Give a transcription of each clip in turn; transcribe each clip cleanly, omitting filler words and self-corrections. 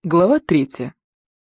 Глава 3.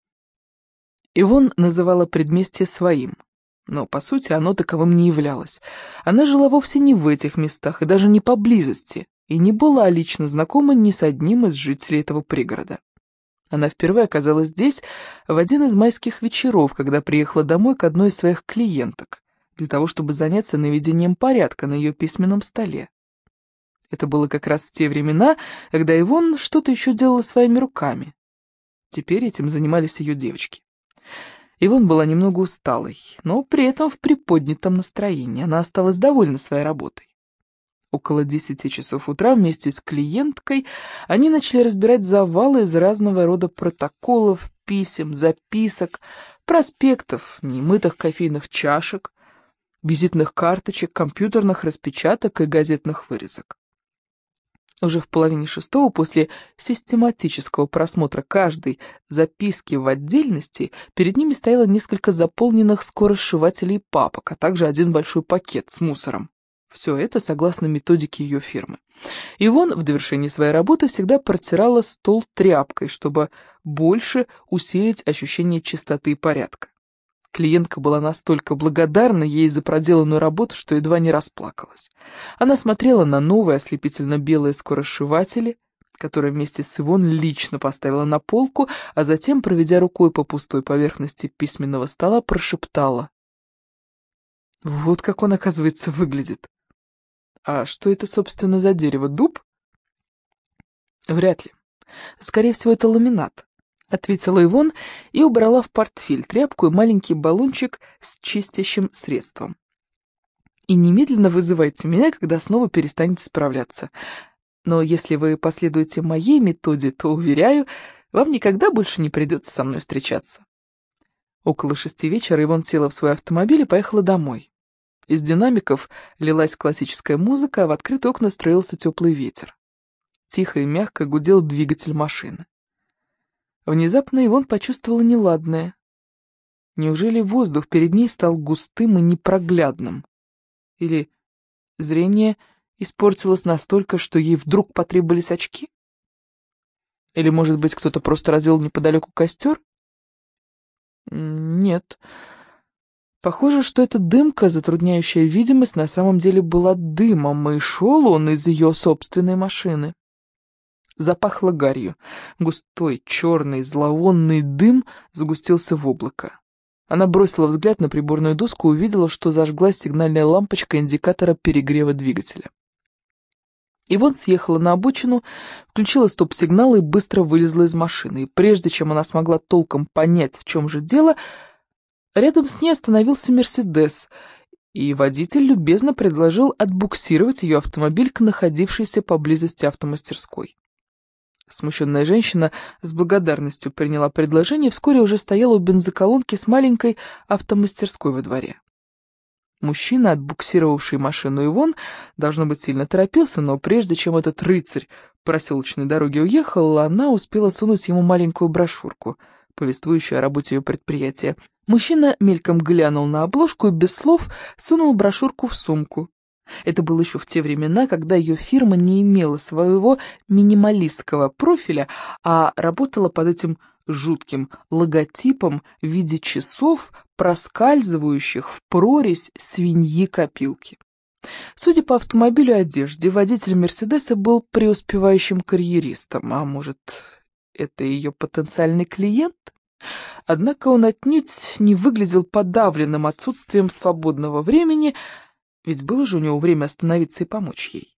Ивон называла предместье своим, но, по сути, оно таковым не являлось. Она жила вовсе не в этих местах и даже не поблизости, и не была лично знакома ни с одним из жителей этого пригорода. Она впервые оказалась здесь в один из майских вечеров, когда приехала домой к одной из своих клиенток, для того, чтобы заняться наведением порядка на ее письменном столе. Это было как раз в те времена, когда Ивон что-то еще делала своими руками. Теперь этим занимались ее девочки. Ивон была немного усталой, но при этом в приподнятом настроении. Она осталась довольна своей работой. Около 10 часов утра вместе с клиенткой они начали разбирать завалы из разного рода протоколов, писем, записок, проспектов, немытых кофейных чашек, визитных карточек, компьютерных распечаток и газетных вырезок. Уже в половине шестого, после систематического просмотра каждой записки в отдельности, перед ними стояло несколько заполненных скоросшивателей папок, а также один большой пакет с мусором. Все это согласно методике ее фирмы. Ивон в довершении своей работы всегда протирала стол тряпкой, чтобы больше усилить ощущение чистоты и порядка. Клиентка была настолько благодарна ей за проделанную работу, что едва не расплакалась. Она смотрела на новые ослепительно-белые скоросшиватели, которые вместе с Ивон лично поставила на полку, а затем, проведя рукой по пустой поверхности письменного стола, прошептала: «Вот как он, оказывается, выглядит. А что это, собственно, за дерево? Дуб?» «Вряд ли. Скорее всего, это ламинат», — ответила Ивон и убрала в портфель тряпку и маленький баллончик с чистящим средством. «И немедленно вызывайте меня, когда снова перестанете справляться. Но если вы последуете моей методе, то, уверяю, вам никогда больше не придется со мной встречаться». Около 6 вечера Ивон села в свой автомобиль и поехала домой. Из динамиков лилась классическая музыка, а в открытые окна строился теплый ветер. Тихо и мягко гудел двигатель машины. Внезапно Ивон почувствовала неладное. Неужели воздух перед ней стал густым и непроглядным? Или зрение испортилось настолько, что ей вдруг потребовались очки? Или, может быть, кто-то просто развел неподалеку костер? Нет. Похоже, что эта дымка, затрудняющая видимость, на самом деле была дымом, и шел он из ее собственной машины. Запахло гарью. Густой, черный, зловонный дым сгустился в облако. Она бросила взгляд на приборную доску и увидела, что зажглась сигнальная лампочка индикатора перегрева двигателя. Ивон съехала на обочину, включила стоп-сигнал и быстро вылезла из машины. И прежде чем она смогла толком понять, в чем же дело, рядом с ней остановился «Мерседес», и водитель любезно предложил отбуксировать ее автомобиль к находившейся поблизости автомастерской. Смущенная женщина с благодарностью приняла предложение и вскоре уже стояла у бензоколонки с маленькой автомастерской во дворе. Мужчина, отбуксировавший машину Ивон, должно быть, сильно торопился, но прежде чем этот рыцарь по проселочной дороге уехал, она успела сунуть ему маленькую брошюрку, повествующую о работе ее предприятия. Мужчина мельком глянул на обложку и без слов сунул брошюрку в сумку. Это было еще в те времена, когда ее фирма не имела своего минималистского профиля, а работала под этим жутким логотипом в виде часов, проскальзывающих в прорезь свиньи-копилки. Судя по автомобилю и одежде, водитель «Мерседеса» был преуспевающим карьеристом, а может, это ее потенциальный клиент? Однако он отнюдь не выглядел подавленным отсутствием свободного времени, ведь было же у него время остановиться и помочь ей.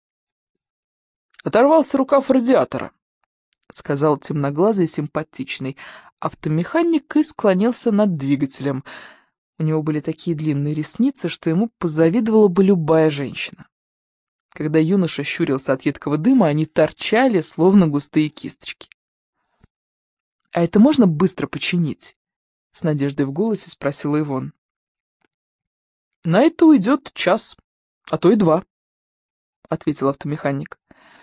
«Оторвался рукав радиатора», — сказал темноглазый и симпатичный автомеханик и склонился над двигателем. У него были такие длинные ресницы, что ему позавидовала бы любая женщина. Когда юноша щурился от едкого дыма, они торчали, словно густые кисточки. «А это можно быстро починить?» — с надеждой в голосе спросила Ивон. «На это уйдет час, а то и 2», — ответил автомеханик.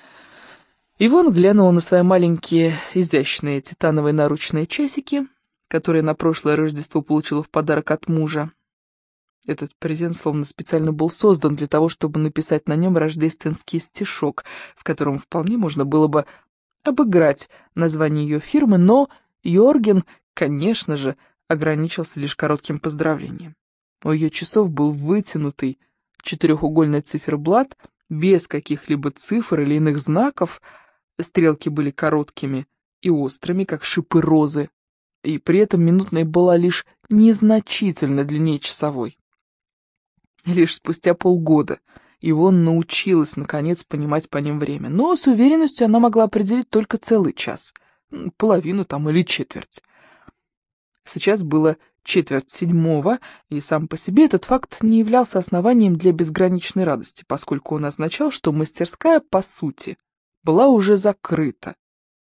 Ивон глянула на свои маленькие изящные титановые наручные часики, которые на прошлое Рождество получила в подарок от мужа. Этот презент словно специально был создан для того, чтобы написать на нем рождественский стишок, в котором вполне можно было бы обыграть название ее фирмы, но Йорген, конечно же, ограничился лишь коротким поздравлением. У ее часов был вытянутый четырехугольный циферблат без каких-либо цифр или иных знаков, стрелки были короткими и острыми, как шипы розы, и при этом минутная была лишь незначительно длиннее часовой. Лишь спустя полгода Ивон научилась, наконец, понимать по ним время, но с уверенностью она могла определить только целый час, половину там или четверть. Сейчас было 6:45, и сам по себе этот факт не являлся основанием для безграничной радости, поскольку он означал, что мастерская, по сути, была уже закрыта,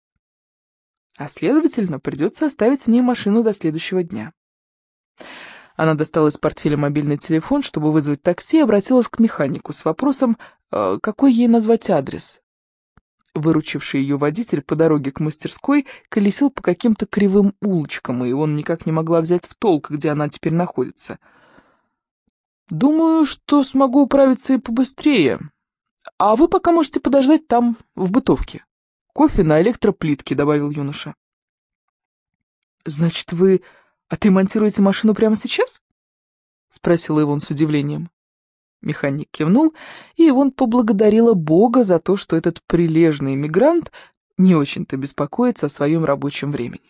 а следовательно, придется оставить с ней машину до следующего дня. Она достала из портфеля мобильный телефон, чтобы вызвать такси, и обратилась к механику с вопросом, какой ей назвать адрес. Выручивший ее водитель по дороге к мастерской колесил по каким-то кривым улочкам, и он никак не могла взять в толк, где она теперь находится. «Думаю, что смогу управиться и побыстрее. А вы пока можете подождать там, в бытовке. Кофе на электроплитке», — добавил юноша. «Значит, вы отремонтируете машину прямо сейчас?» — спросила Ивон с удивлением. Механик кивнул, и Ивон поблагодарила Бога за то, что этот прилежный эмигрант не очень-то беспокоится о своем рабочем времени.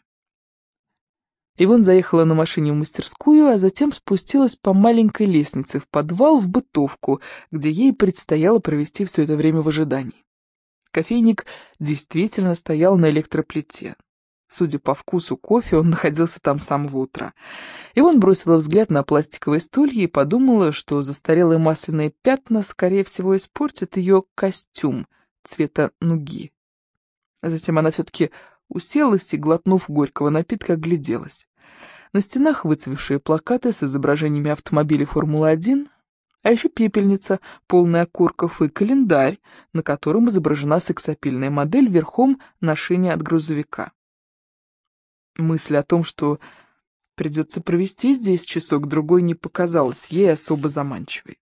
Ивон заехала на машине в мастерскую, а затем спустилась по маленькой лестнице в подвал в бытовку, где ей предстояло провести все это время в ожидании. Кофейник действительно стоял на электроплите. Судя по вкусу кофе, он находился там с самого утра. Ивон бросила взгляд на пластиковые стулья и подумала, что застарелые масляные пятна, скорее всего, испортят ее костюм цвета нуги. Затем она все-таки уселась и, глотнув горького напитка, огляделась. На стенах выцвевшие плакаты с изображениями автомобилей Формулы-1, а еще пепельница, полная окурков, и календарь, на котором изображена сексапильная модель верхом на шине от грузовика. Мысль о том, что придется провести здесь часок-другой, не показалась ей особо заманчивой.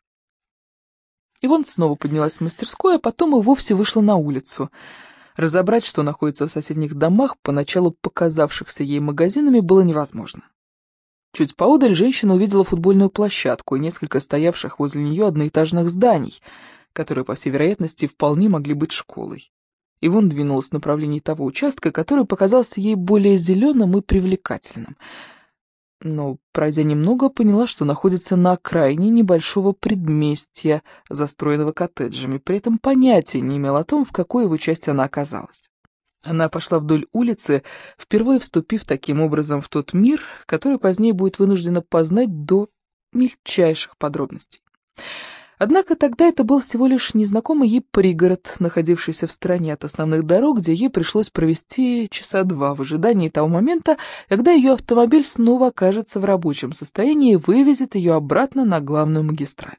Ивон снова поднялась в мастерскую, а потом и вовсе вышла на улицу. Разобрать, что находится в соседних домах, поначалу показавшихся ей магазинами, было невозможно. Чуть поодаль женщина увидела футбольную площадку и несколько стоявших возле нее одноэтажных зданий, которые, по всей вероятности, вполне могли быть школой. Ивон двинулась в направлении того участка, который показался ей более зеленым и привлекательным. Но, пройдя немного, поняла, что находится на окраине небольшого предместья, застроенного коттеджами, при этом понятия не имела о том, в какой его части она оказалась. Она пошла вдоль улицы, впервые вступив таким образом в тот мир, который позднее будет вынуждена познать до мельчайших подробностей. Однако тогда это был всего лишь незнакомый ей пригород, находившийся в стороне от основных дорог, где ей пришлось провести часа два в ожидании того момента, когда ее автомобиль снова окажется в рабочем состоянии и вывезет ее обратно на главную магистраль.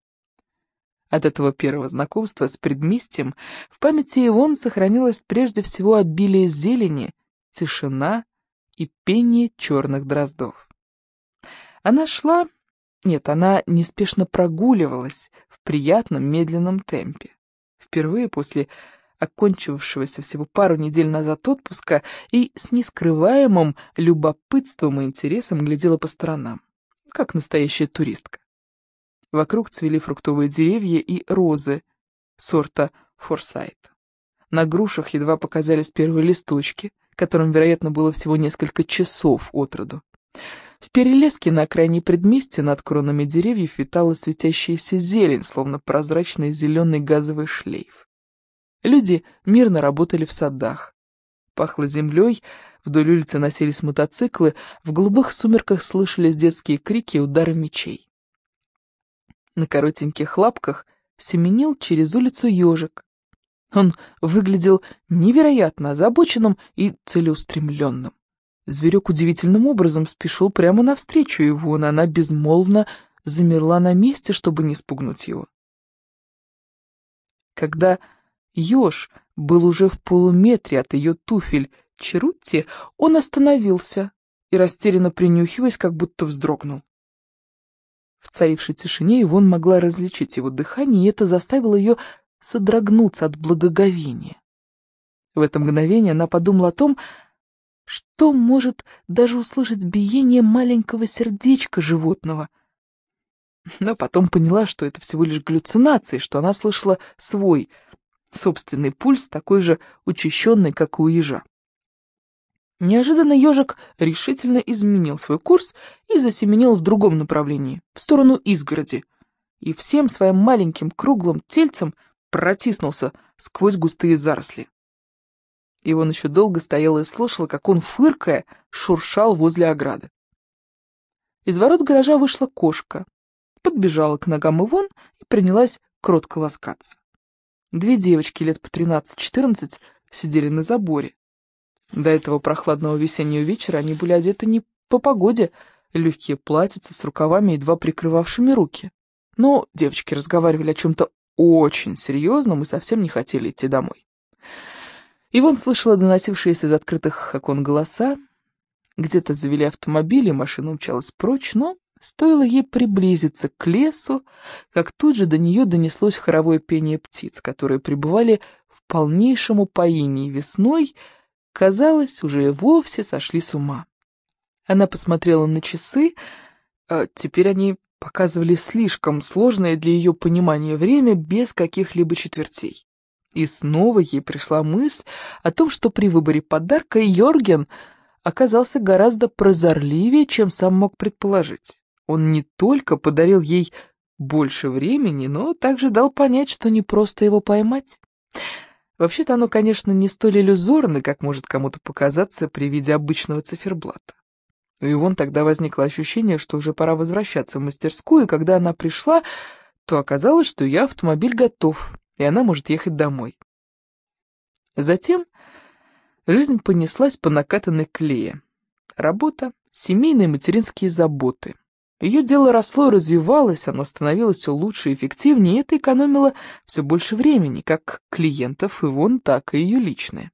От этого первого знакомства с предместьем в памяти Ивон сохранилось прежде всего обилие зелени, тишина и пение черных дроздов. Она неспешно прогуливалась в приятном медленном темпе. Впервые после окончившегося всего пару недель назад отпуска и с нескрываемым любопытством и интересом глядела по сторонам, как настоящая туристка. Вокруг цвели фруктовые деревья и розы сорта Форсайт. На грушах едва показались первые листочки, которым, вероятно, было всего несколько часов от роду. В перелеске на окраине предместья над кронами деревьев витала светящаяся зелень, словно прозрачный зеленый газовый шлейф. Люди мирно работали в садах. Пахло землей, вдоль улицы носились мотоциклы, в голубых сумерках слышались детские крики и удары мечей. На коротеньких лапках семенил через улицу ежик. Он выглядел невероятно озабоченным и целеустремленным. Зверек удивительным образом спешил прямо навстречу его, но она безмолвно замерла на месте, чтобы не спугнуть его. Когда еж был уже в полуметре от ее туфель Черутти, он остановился и, растерянно принюхиваясь, как будто вздрогнул. В царившей тишине Ивон могла различить его дыхание, и это заставило ее содрогнуться от благоговения. В это мгновение она подумала о том, что может даже услышать биение маленького сердечка животного. Но потом поняла, что это всего лишь галлюцинации, что она слышала свой собственный пульс, такой же учащенный, как и у ежа. Неожиданно ежик решительно изменил свой курс и засеменил в другом направлении, в сторону изгороди, и всем своим маленьким круглым тельцем протиснулся сквозь густые заросли. И он еще долго стоял и слушал, как он, фыркая, шуршал возле ограды. Из ворот гаража вышла кошка, подбежала к ногам Ивон и принялась кротко ласкаться. Две девочки лет по 13-14 сидели на заборе. До этого прохладного весеннего вечера они были одеты не по погоде, легкие платьица с рукавами, едва прикрывавшими руки. Но девочки разговаривали о чем-то очень серьезном и совсем не хотели идти домой. Ивон слышала доносившиеся из открытых окон голоса. Где-то завели автомобиль, и машина умчалась прочь, но стоило ей приблизиться к лесу, как тут же до нее донеслось хоровое пение птиц, которые пребывали в полнейшем упоении весной, казалось, уже и вовсе сошли с ума. Она посмотрела на часы, теперь они показывали слишком сложное для ее понимания время без каких-либо четвертей. И снова ей пришла мысль о том, что при выборе подарка Йорген оказался гораздо прозорливее, чем сам мог предположить. Он не только подарил ей больше времени, но также дал понять, что не просто его поймать. Вообще-то оно, конечно, не столь иллюзорно, как может кому-то показаться при виде обычного циферблата. И вон тогда возникло ощущение, что уже пора возвращаться в мастерскую, и когда она пришла, то оказалось, что ее автомобиль готов, и она может ехать домой. Затем жизнь понеслась по накатанной колее. Работа, семейные и материнские заботы. Ее дело росло и развивалось, оно становилось все лучше и эффективнее, и это экономило все больше времени, как клиентов Ивон, так и ее личное.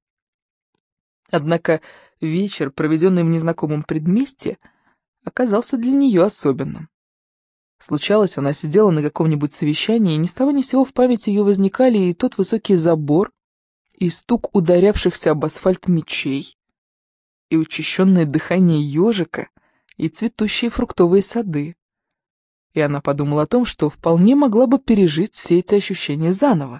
Однако вечер, проведенный в незнакомом предместье, оказался для нее особенным. Случалось, она сидела на каком-нибудь совещании, и ни с того ни с сего в памяти ее возникали и тот высокий забор, и стук ударявшихся об асфальт мечей, и учащенное дыхание ежика, и цветущие фруктовые сады. И она подумала о том, что вполне могла бы пережить все эти ощущения заново.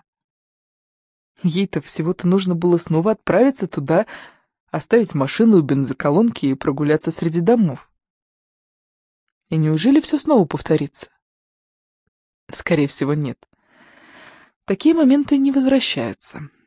Ей-то всего-то нужно было снова отправиться туда, оставить машину у бензоколонки и прогуляться среди домов. И неужели все снова повторится? Скорее всего, нет. Такие моменты не возвращаются.